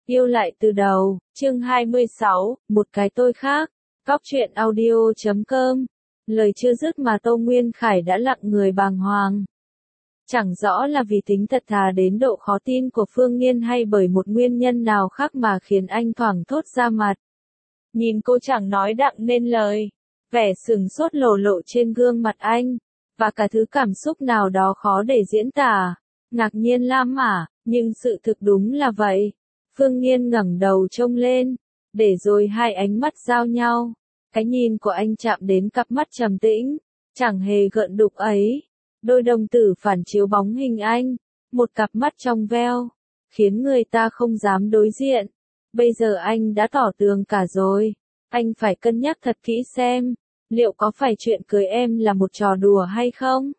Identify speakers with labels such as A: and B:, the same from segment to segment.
A: Yêu lại từ đầu, chương 26, một cái tôi khác. Cóc truyện audio.com. Lời chưa dứt mà Tô Nguyên Khải đã lặng người bàng hoàng. Chẳng rõ là vì tính thật thà đến độ khó tin của Phương Nghiên hay bởi một nguyên nhân nào khác mà khiến anh thoảng thốt ra mặt. Nhìn cô chẳng nói đặng nên lời, vẻ sửng sốt lộ lộ trên gương mặt anh, và cả thứ cảm xúc nào đó khó để diễn tả. Ngạc nhiên lam mả, nhưng sự thực đúng là vậy. Phương Nghiên ngẩng đầu trông lên, để rồi hai ánh mắt giao nhau. Cái nhìn của anh chạm đến cặp mắt trầm tĩnh, chẳng hề gợn đục ấy. Đôi đồng tử phản chiếu bóng hình anh, một cặp mắt trong veo, khiến người ta không dám đối diện. Bây giờ anh đã tỏ tường cả rồi, anh phải cân nhắc thật kỹ xem, liệu có phải chuyện cưới em là một trò đùa hay không?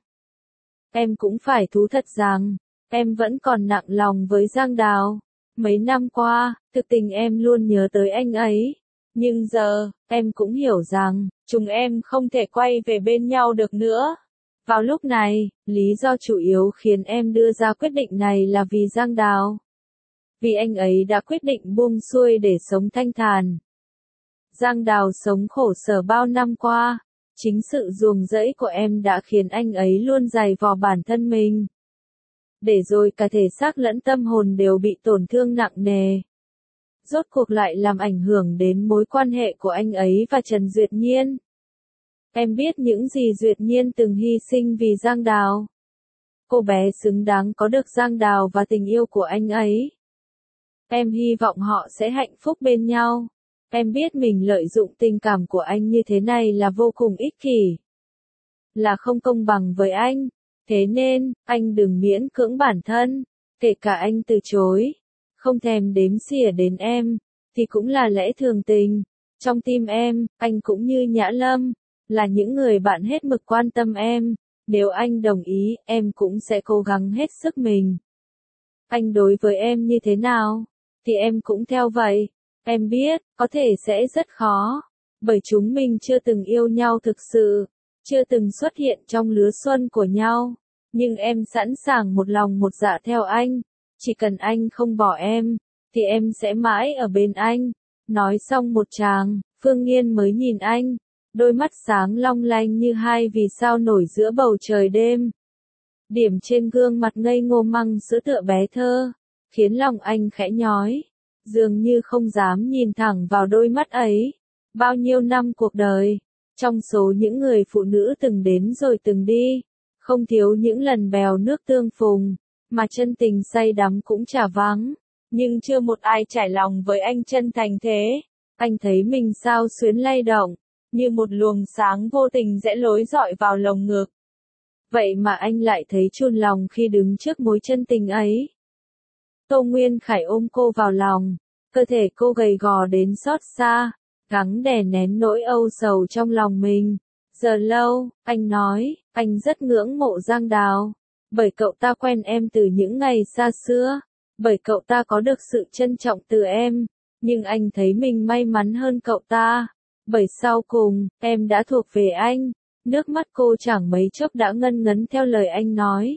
A: Em cũng phải thú thật rằng, em vẫn còn nặng lòng với Giang Đào. Mấy năm qua, thực tình em luôn nhớ tới anh ấy. Nhưng giờ, em cũng hiểu rằng, chúng em không thể quay về bên nhau được nữa. Vào lúc này, lý do chủ yếu khiến em đưa ra quyết định này là vì Giang Đào. Vì anh ấy đã quyết định buông xuôi để sống thanh thản. Giang Đào sống khổ sở bao năm qua, chính sự ruồng rẫy của em đã khiến anh ấy luôn giày vò bản thân mình. Để rồi cả thể xác lẫn tâm hồn đều bị tổn thương nặng nề. Rốt cuộc lại làm ảnh hưởng đến mối quan hệ của anh ấy và Trần Duyệt Nhiên. Em biết những gì Duyệt Nhiên từng hy sinh vì Giang Đào. Cô bé xứng đáng có được Giang Đào và tình yêu của anh ấy. Em hy vọng họ sẽ hạnh phúc bên nhau. Em biết mình lợi dụng tình cảm của anh như thế này là vô cùng ích kỷ. Là không công bằng với anh. Thế nên, anh đừng miễn cưỡng bản thân. Kể cả anh từ chối, không thèm đếm xỉa đến em, thì cũng là lẽ thường tình. Trong tim em, anh cũng như Nhã Lâm, là những người bạn hết mực quan tâm em. Nếu anh đồng ý, em cũng sẽ cố gắng hết sức mình. Anh đối với em như thế nào, thì em cũng theo vậy. Em biết, có thể sẽ rất khó, bởi chúng mình chưa từng yêu nhau thực sự, chưa từng xuất hiện trong lứa xuân của nhau. Nhưng em sẵn sàng một lòng một dạ theo anh. Chỉ cần anh không bỏ em, thì em sẽ mãi ở bên anh. Nói xong một tràng, Phương Nghiên mới nhìn anh. Đôi mắt sáng long lanh như hai vì sao nổi giữa bầu trời đêm. Điểm trên gương mặt ngây ngô măng sữa tựa bé thơ, khiến lòng anh khẽ nhói. Dường như không dám nhìn thẳng vào đôi mắt ấy. Bao nhiêu năm cuộc đời, trong số những người phụ nữ từng đến rồi từng đi, không thiếu những lần bèo nước tương phùng, mà chân tình say đắm cũng chả vắng. Nhưng chưa một ai trải lòng với anh chân thành thế. Anh thấy mình sao xuyến lay động, như một luồng sáng vô tình rẽ lối dọi vào lồng ngực. Vậy mà anh lại thấy chua lòng khi đứng trước mối chân tình ấy. Tô Nguyên Khải ôm cô vào lòng, cơ thể cô gầy gò đến xót xa, gắng đè nén nỗi âu sầu trong lòng mình. Giờ lâu, anh nói, anh rất ngưỡng mộ Giang Đào, bởi cậu ta quen em từ những ngày xa xưa, bởi cậu ta có được sự trân trọng từ em, nhưng anh thấy mình may mắn hơn cậu ta, bởi sau cùng, em đã thuộc về anh. Nước mắt cô chẳng mấy chốc đã ngân ngấn theo lời anh nói.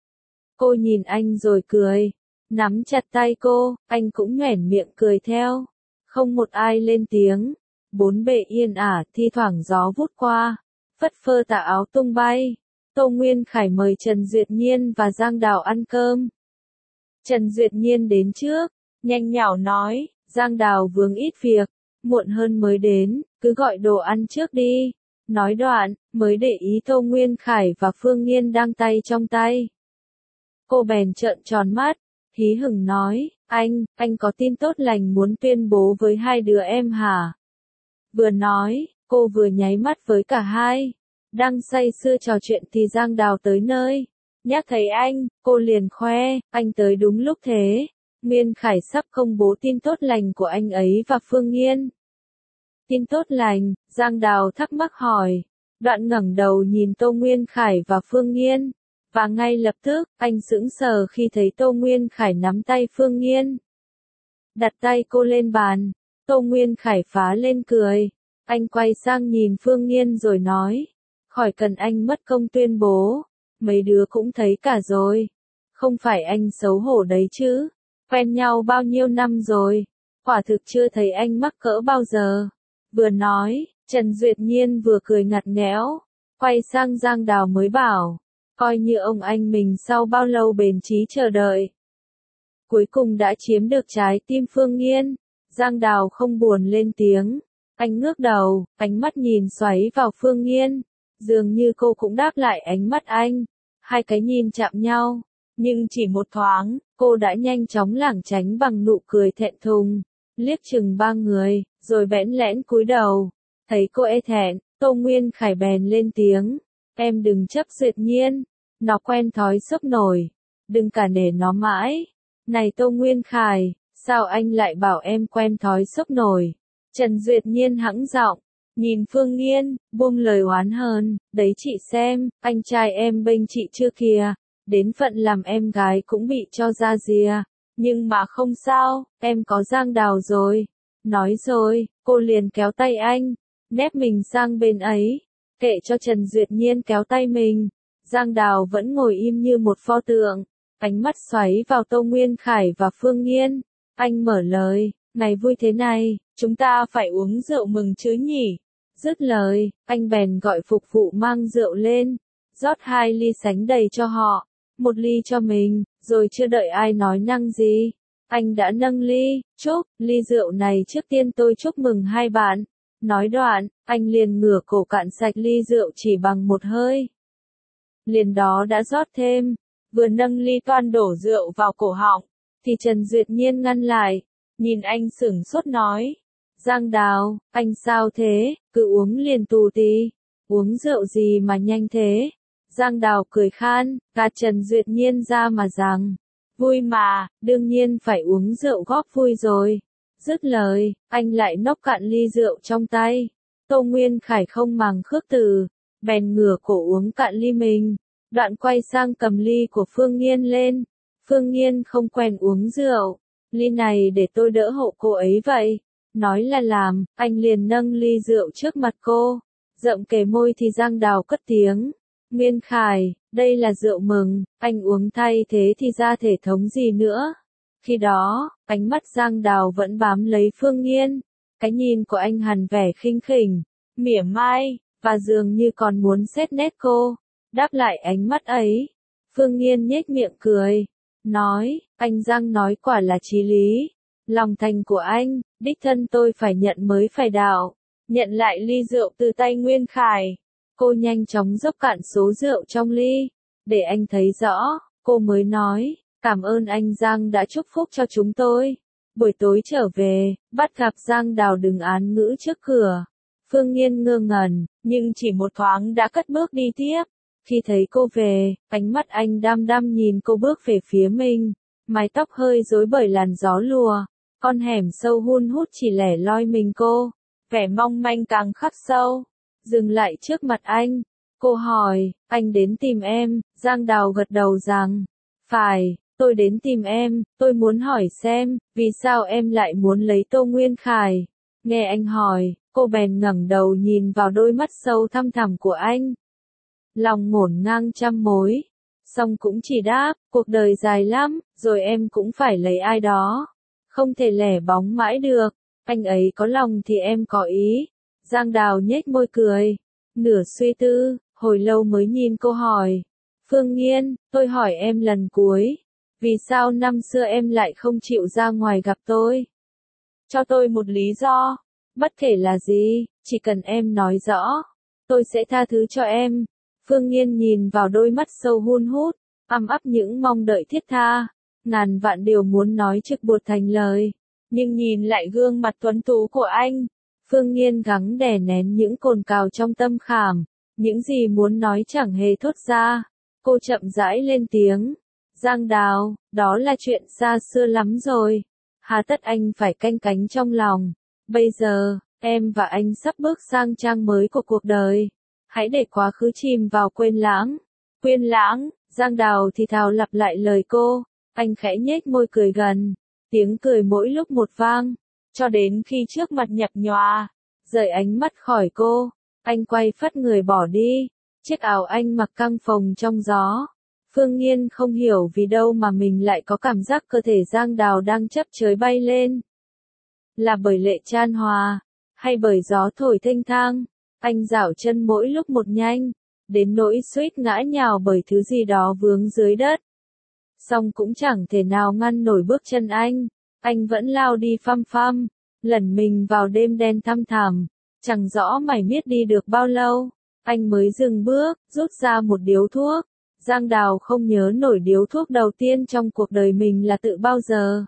A: Cô nhìn anh rồi cười, nắm chặt tay cô, anh cũng nhoẻn miệng cười theo. Không một ai lên tiếng, bốn bề yên ả, thi thoảng gió vút qua, phất phơ tà áo tung bay. Tô Nguyên Khải mời Trần Duyệt Nhiên và Giang Đào ăn cơm. Trần Duyệt Nhiên đến trước, nhanh nhảu nói, Giang Đào vướng ít việc, muộn hơn mới đến, cứ gọi đồ ăn trước đi. Nói đoạn, mới để ý Tô Nguyên Khải và Phương Nghiên đang tay trong tay. Cô bèn trợn tròn mắt, hí hửng nói, anh có tin tốt lành muốn tuyên bố với hai đứa em hả? Vừa nói, cô vừa nháy mắt với cả hai. Đang say sưa trò chuyện thì Giang Đào tới nơi. Nhắc thấy anh, cô liền khoe, anh tới đúng lúc thế. Nguyên Khải sắp công bố tin tốt lành của anh ấy và Phương Nghiên. Tin tốt lành, Giang Đào thắc mắc hỏi. Đoạn ngẩng đầu nhìn Tô Nguyên Khải và Phương Nghiên. Và ngay lập tức, anh sững sờ khi thấy Tô Nguyên Khải nắm tay Phương Nghiên. Đặt tay cô lên bàn, Tô Nguyên Khải phá lên cười. Anh quay sang nhìn Phương Nghiên rồi nói. Khỏi cần anh mất công tuyên bố, mấy đứa cũng thấy cả rồi. Không phải anh xấu hổ đấy chứ. Quen nhau bao nhiêu năm rồi, quả thực chưa thấy anh mắc cỡ bao giờ. Vừa nói, Trần Duyệt Nhiên vừa cười ngặt nghẽo, quay sang Giang Đào mới bảo, coi như ông anh mình sau bao lâu bền chí chờ đợi. Cuối cùng đã chiếm được trái tim Phương Nghiên. Giang Đào không buồn lên tiếng, anh ngước đầu, ánh mắt nhìn xoáy vào Phương Nghiên, dường như cô cũng đáp lại ánh mắt anh. Hai cái nhìn chạm nhau, nhưng chỉ một thoáng, cô đã nhanh chóng lảng tránh bằng nụ cười thẹn thùng, liếc chừng ba người, rồi bẽn lẽn cúi đầu. Thấy cô e thẹn, Tô Nguyên Khải bèn lên tiếng, em đừng chấp Duyệt Nhiên, nó quen thói sốc nổi, đừng cả nể nó mãi. Này Tô Nguyên Khải, sao anh lại bảo em quen thói sốc nổi? Trần Duyệt Nhiên hẵng giọng, nhìn Phương Nghiên, buông lời oán hờn, đấy chị xem, anh trai em bênh chị chưa kìa, đến phận làm em gái cũng bị cho ra rìa, nhưng mà không sao, em có Giang Đào rồi. Nói rồi, cô liền kéo tay anh, nép mình sang bên ấy, kệ cho Trần Duyệt Nhiên kéo tay mình. Giang Đào vẫn ngồi im như một pho tượng, ánh mắt xoáy vào Tô Nguyên Khải và Phương Nghiên. Anh mở lời, ngày vui thế này, chúng ta phải uống rượu mừng chứ nhỉ? Dứt lời, anh bèn gọi phục vụ mang rượu lên, rót 2 ly sánh đầy cho họ, 1 ly cho mình, rồi chưa đợi ai nói năng gì. Anh đã nâng ly, chúc, ly rượu này trước tiên tôi chúc mừng hai bạn. Nói đoạn, anh liền ngửa cổ cạn sạch ly rượu chỉ bằng một hơi. Liền đó đã rót thêm, vừa nâng ly toan đổ rượu vào cổ họng, thì Trần Duyệt Nhiên ngăn lại, nhìn anh sửng sốt nói, Giang Đào, anh sao thế, cứ uống liền tù tí, uống rượu gì mà nhanh thế. Giang Đào cười khan, gạt Trần Duyệt Nhiên ra mà rằng, vui mà, đương nhiên phải uống rượu góp vui rồi. Dứt lời, anh lại nốc cạn ly rượu trong tay. Tô Nguyên Khải không màng khước từ, bèn ngửa cổ uống cạn ly mình, đoạn quay sang cầm ly của Phương Nghiên lên. Phương Nghiên không quen uống rượu, ly này để tôi đỡ hộ cô ấy vậy. Nói là làm, anh liền nâng ly rượu trước mặt cô, rộng kề môi thì Giang Đào cất tiếng. Nguyên Khải, đây là rượu mừng, anh uống thay thế thì ra thể thống gì nữa. Khi đó, ánh mắt Giang Đào vẫn bám lấy Phương Nghiên, cái nhìn của anh hằn vẻ khinh khỉnh, mỉa mai, và dường như còn muốn xét nét cô. Đáp lại ánh mắt ấy, Phương Nghiên nhếch miệng cười, nói, anh Giang nói quả là chí lý, lòng thành của anh, đích thân tôi phải nhận mới phải đạo. Nhận lại ly rượu từ tay Nguyên Khải, cô nhanh chóng dốc cạn số rượu trong ly, để anh thấy rõ, cô mới nói, cảm ơn anh Giang đã chúc phúc cho chúng tôi. Buổi tối trở về, bắt gặp Giang Đào đứng án ngữ trước cửa. Phương Nghiên ngơ ngẩn, nhưng chỉ một thoáng đã cất bước đi tiếp. Khi thấy cô về, ánh mắt anh đăm đăm nhìn cô bước về phía mình, mái tóc hơi rối bởi làn gió lùa, con hẻm sâu hun hút chỉ lẻ loi mình cô, vẻ mong manh càng khắc sâu. Dừng lại trước mặt anh, cô hỏi, anh đến tìm em. Giang Đào gật đầu rằng, phải, tôi đến tìm em, tôi muốn hỏi xem, vì sao em lại muốn lấy Tô Nguyên Khải. Nghe anh hỏi, cô bèn ngẩng đầu nhìn vào đôi mắt sâu thăm thẳm của anh. Lòng ngổn ngang trăm mối, song cũng chỉ đáp, cuộc đời dài lắm, rồi em cũng phải lấy ai đó. Không thể lẻ bóng mãi được, anh ấy có lòng thì em có ý. Giang Đào nhếch môi cười, nửa suy tư, hồi lâu mới nhìn cô hỏi. Phương Nghiên, tôi hỏi em lần cuối, vì sao năm xưa em lại không chịu ra ngoài gặp tôi? Cho tôi một lý do, bất kể là gì, chỉ cần em nói rõ, tôi sẽ tha thứ cho em. Phương Nghiên nhìn vào đôi mắt sâu hun hút, ăm ắp những mong đợi thiết tha, ngàn vạn điều muốn nói trực buột thành lời, nhưng nhìn lại gương mặt tuấn tú của anh, Phương Nghiên gắng đè nén những cồn cào trong tâm khảm, những gì muốn nói chẳng hề thốt ra. Cô chậm rãi lên tiếng, Giang Đào, đó là chuyện xa xưa lắm rồi, hà tất anh phải canh cánh trong lòng. Bây giờ, em và anh sắp bước sang trang mới của cuộc đời, hãy để quá khứ chìm vào quên lãng. Quên lãng, Giang Đào thì thào lặp lại lời cô, anh khẽ nhếch môi cười gần, tiếng cười mỗi lúc một vang, cho đến khi trước mặt nhập nhòa, rời ánh mắt khỏi cô, anh quay phắt người bỏ đi, chiếc áo anh mặc căng phồng trong gió, Phương Nghiên không hiểu vì đâu mà mình lại có cảm giác cơ thể Giang Đào đang chấp chới bay lên. Là bởi lệ chan hòa, hay bởi gió thổi thênh thang, anh dảo chân mỗi lúc một nhanh, đến nỗi suýt ngã nhào bởi thứ gì đó vướng dưới đất. Song cũng chẳng thể nào ngăn nổi bước chân anh vẫn lao đi phăm phăm, lẩn mình vào đêm đen thăm thẳm, chẳng rõ mải miết đi được bao lâu, anh mới dừng bước, rút ra một điếu thuốc. Giang Đào không nhớ nổi điếu thuốc đầu tiên trong cuộc đời mình là tự bao giờ.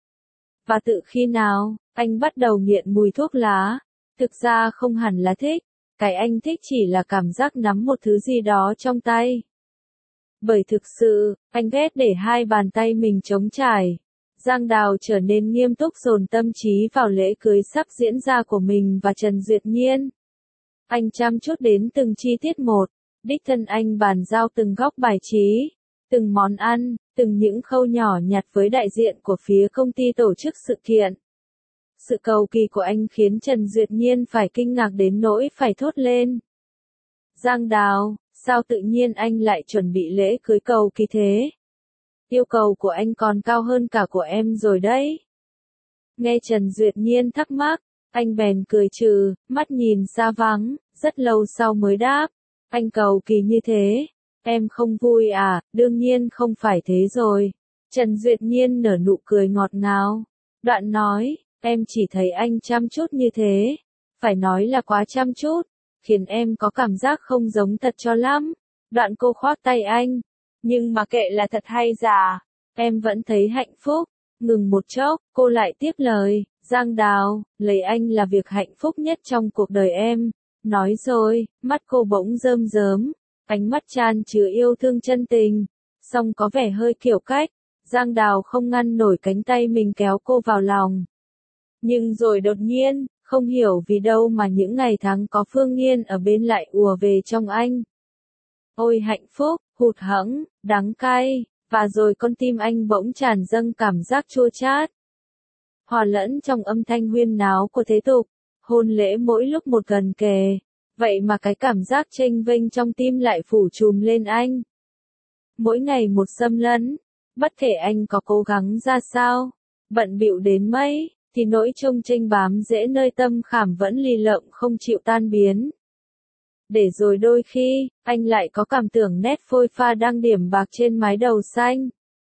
A: Và tự khi nào, anh bắt đầu nghiện mùi thuốc lá. Thực ra không hẳn là thích, cái anh thích chỉ là cảm giác nắm một thứ gì đó trong tay. Bởi thực sự, anh ghét để hai bàn tay mình trống trải. Giang Đào trở nên nghiêm túc dồn tâm trí vào lễ cưới sắp diễn ra của mình và Trần Duyệt Nhiên. Anh chăm chút đến từng chi tiết một, đích thân anh bàn giao từng góc bài trí, từng món ăn, từng những khâu nhỏ nhặt với đại diện của phía công ty tổ chức sự kiện. Sự cầu kỳ của anh khiến Trần Duyệt Nhiên phải kinh ngạc đến nỗi phải thốt lên. Giang Đào, sao tự nhiên anh lại chuẩn bị lễ cưới cầu kỳ thế? Yêu cầu của anh còn cao hơn cả của em rồi đấy. Nghe Trần Duyệt Nhiên thắc mắc, anh bèn cười trừ, mắt nhìn xa vắng, rất lâu sau mới đáp. Anh cầu kỳ như thế, em không vui à? Đương nhiên không phải thế rồi. Trần Duyệt Nhiên nở nụ cười ngọt ngào. Đoạn nói, em chỉ thấy anh chăm chút như thế. Phải nói là quá chăm chút, khiến em có cảm giác không giống thật cho lắm. Đoạn cô khoác tay anh. Nhưng mà kệ là thật hay giả, em vẫn thấy hạnh phúc. Ngừng một chốc, cô lại tiếp lời, Giang Đào, lấy anh là việc hạnh phúc nhất trong cuộc đời em. Nói rồi, mắt cô bỗng rơm rớm, ánh mắt chan chứa yêu thương chân tình, song có vẻ hơi kiểu cách. Giang Đào không ngăn nổi cánh tay mình kéo cô vào lòng. Nhưng rồi đột nhiên, không hiểu vì đâu mà những ngày tháng có Phương Nghiên ở bên lại ùa về trong anh. Ôi hạnh phúc, hụt hẫng, đắng cay, và rồi con tim anh bỗng tràn dâng cảm giác chua chát. Hòa lẫn trong âm thanh huyên náo của thế tục, hôn lễ mỗi lúc một gần kề, vậy mà cái cảm giác chênh vênh trong tim lại phủ trùm lên anh. Mỗi ngày một xâm lấn, bất kể anh có cố gắng ra sao, bận bịu đến mấy, thì nỗi trông chênh bám rễ nơi tâm khảm vẫn lì lợm không chịu tan biến. Để rồi đôi khi, anh lại có cảm tưởng nét phôi pha đang điểm bạc trên mái đầu xanh.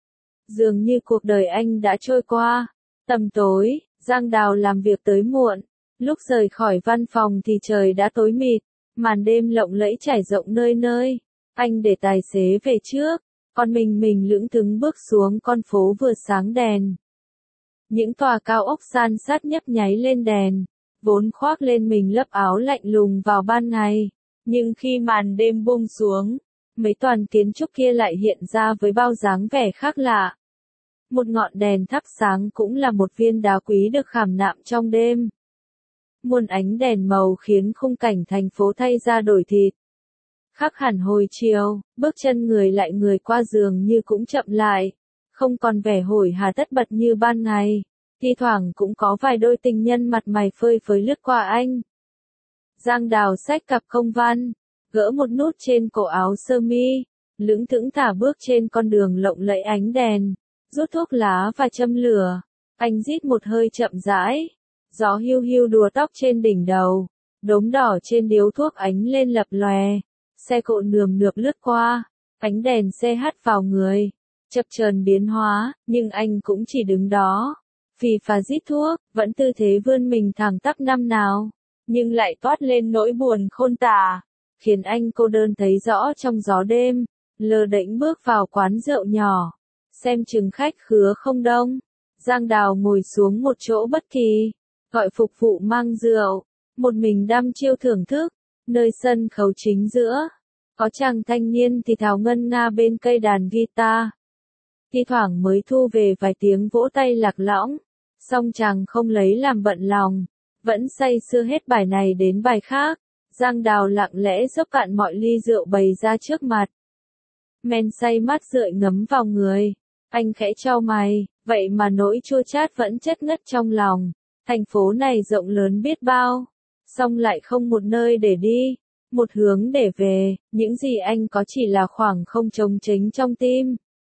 A: Dường như cuộc đời anh đã trôi qua. Tầm tối, Giang Đào làm việc tới muộn. Lúc rời khỏi văn phòng thì trời đã tối mịt, màn đêm lộng lẫy trải rộng nơi nơi. Anh để tài xế về trước, còn mình lững thững bước xuống con phố vừa sáng đèn. Những tòa cao ốc san sát nhấp nháy lên đèn, vốn khoác lên mình lớp áo lạnh lùng vào ban ngày. Nhưng khi màn đêm buông xuống, mấy toàn kiến trúc kia lại hiện ra với bao dáng vẻ khác lạ. Một ngọn đèn thắp sáng cũng là một viên đá quý được khảm nạm trong đêm. Muôn ánh đèn màu khiến khung cảnh thành phố thay ra đổi thịt. Khác hẳn hồi chiều, bước chân người lại người qua dường như cũng chậm lại, không còn vẻ hối hả tất bật như ban ngày. Thi thoảng cũng có vài đôi tình nhân mặt mày phơi phới lướt qua anh. Giang Đào xách cặp công văn, gỡ một nút trên cổ áo sơ mi, lững thững thả bước trên con đường lộng lẫy ánh đèn, rút thuốc lá và châm lửa. Anh rít một hơi chậm rãi, gió hiu hiu đùa tóc trên đỉnh đầu, đốm đỏ trên điếu thuốc ánh lên lập lòe. Xe cộ nườm nượp lướt qua, ánh đèn xe hắt vào người, chập chờn biến hóa, nhưng anh cũng chỉ đứng đó, phì phà rít thuốc, vẫn tư thế vươn mình thẳng tắp năm nào. Nhưng lại toát lên nỗi buồn khôn tả, khiến anh cô đơn thấy rõ trong gió đêm, lờ đễnh bước vào quán rượu nhỏ, xem chừng khách khứa không đông. Giang Đào ngồi xuống một chỗ bất kỳ, gọi phục vụ mang rượu, một mình đăm chiêu thưởng thức, nơi sân khấu chính giữa, có chàng thanh niên thì thào ngân nga bên cây đàn guitar. Thi thoảng mới thu về vài tiếng vỗ tay lạc lõng, song chàng không lấy làm bận lòng. Vẫn say sưa hết bài này đến bài khác. Giang Đào lặng lẽ xốc cạn mọi ly rượu bày ra trước mặt. Men say mát rượi ngấm vào người. Anh khẽ chau mày, vậy mà nỗi chua chát vẫn chất ngất trong lòng. Thành phố này rộng lớn biết bao, song lại không một nơi để đi. một hướng để về, những gì anh có chỉ là khoảng không trống trĩnh trong tim.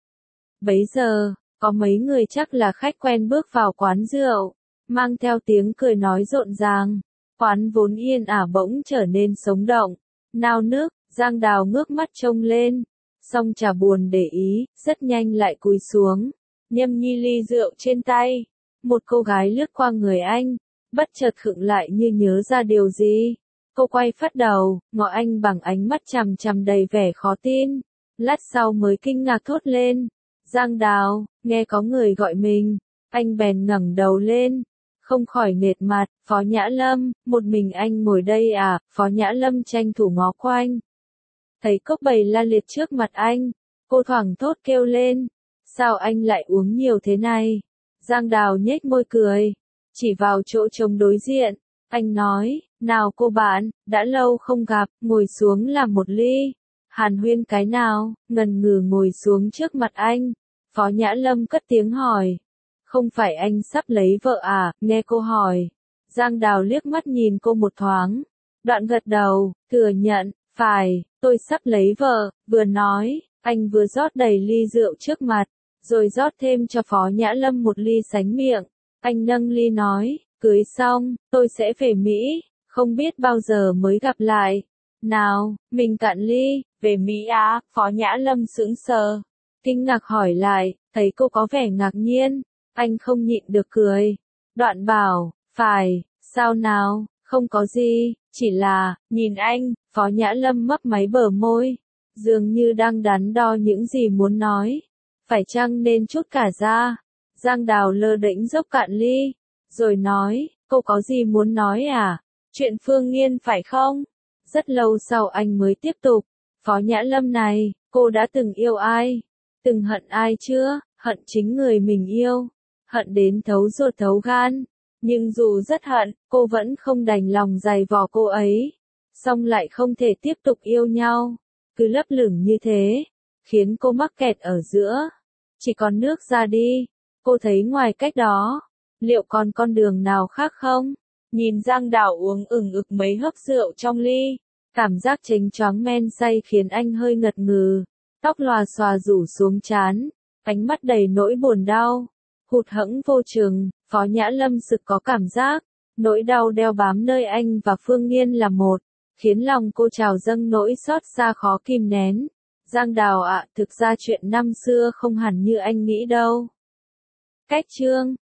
A: Bấy giờ, có mấy người chắc là khách quen bước vào quán rượu, mang theo tiếng cười nói rộn ràng. Quán vốn yên ả bỗng trở nên sống động, nao nức. Giang Đào ngước mắt trông lên, song chả buồn để ý, rất nhanh lại cúi xuống, nhâm nhi ly rượu trên tay. Một cô gái lướt qua người anh, bất chợt khựng lại như nhớ ra điều gì. Cô quay phắt đầu, ngó anh bằng ánh mắt chằm chằm đầy vẻ khó tin. Lát sau mới kinh ngạc thốt lên. Giang Đào, nghe có người gọi mình. Anh bèn ngẩng đầu lên, không khỏi nghệt mặt. Phó Nhã Lâm, một mình anh ngồi đây à? Phó Nhã Lâm tranh thủ ngó quanh. Thấy cốc bầy la liệt trước mặt anh, cô thoảng thốt kêu lên. Sao anh lại uống nhiều thế này? Giang Đào nhếch môi cười, chỉ vào chỗ trống đối diện. Anh nói, nào cô bạn, đã lâu không gặp, ngồi xuống làm một ly. Hàn huyên cái nào, ngần ngừ ngồi xuống trước mặt anh. Phó Nhã Lâm cất tiếng hỏi. Không phải anh sắp lấy vợ à? Nghe cô hỏi, Giang Đào liếc mắt nhìn cô một thoáng. Đoạn gật đầu, thừa nhận, phải, tôi sắp lấy vợ. Vừa nói, anh vừa rót đầy ly rượu trước mặt, rồi rót thêm cho Phó Nhã Lâm một ly sánh miệng. Anh nâng ly nói, cưới xong, tôi sẽ về Mỹ, không biết bao giờ mới gặp lại. Nào, mình cạn ly. Về Mỹ á? Phó Nhã Lâm sững sờ, kinh ngạc hỏi lại, thấy cô có vẻ ngạc nhiên, anh không nhịn được cười. Đoạn bảo, phải, sao nào, không có gì, chỉ là, nhìn anh. Phó Nhã Lâm mấp máy bờ môi, dường như đang đắn đo những gì muốn nói. Phải chăng nên trút cả ra? Giang Đào lơ đễnh dốc cạn ly, rồi nói, cô có gì muốn nói à? Chuyện Phương Nghiên phải không? Rất lâu sau anh mới tiếp tục, Phó Nhã Lâm này, cô đã từng yêu ai? Từng hận ai chưa? Hận chính người mình yêu, hận đến thấu ruột thấu gan. Nhưng dù rất hận, cô vẫn không đành lòng giày vò cô ấy. Song lại không thể tiếp tục yêu nhau, cứ lấp lửng như thế, khiến cô mắc kẹt ở giữa. Chỉ còn nước ra đi. Cô thấy ngoài cách đó, liệu còn con đường nào khác không? Nhìn Giang Đào uống ực mấy hớp rượu trong ly, cảm giác chênh choáng men say khiến anh hơi ngật ngừ, tóc lòa xòa rủ xuống trán, ánh mắt đầy nỗi buồn đau, hụt hẫng vô chừng. Phó Nhã Lâm sực có cảm giác, nỗi đau đeo bám nơi anh và Phương Nghiên là một, khiến lòng cô trào dâng nỗi xót xa khó kìm nén. Giang Đào ạ, thực ra chuyện năm xưa không hẳn như anh nghĩ đâu. Cách chương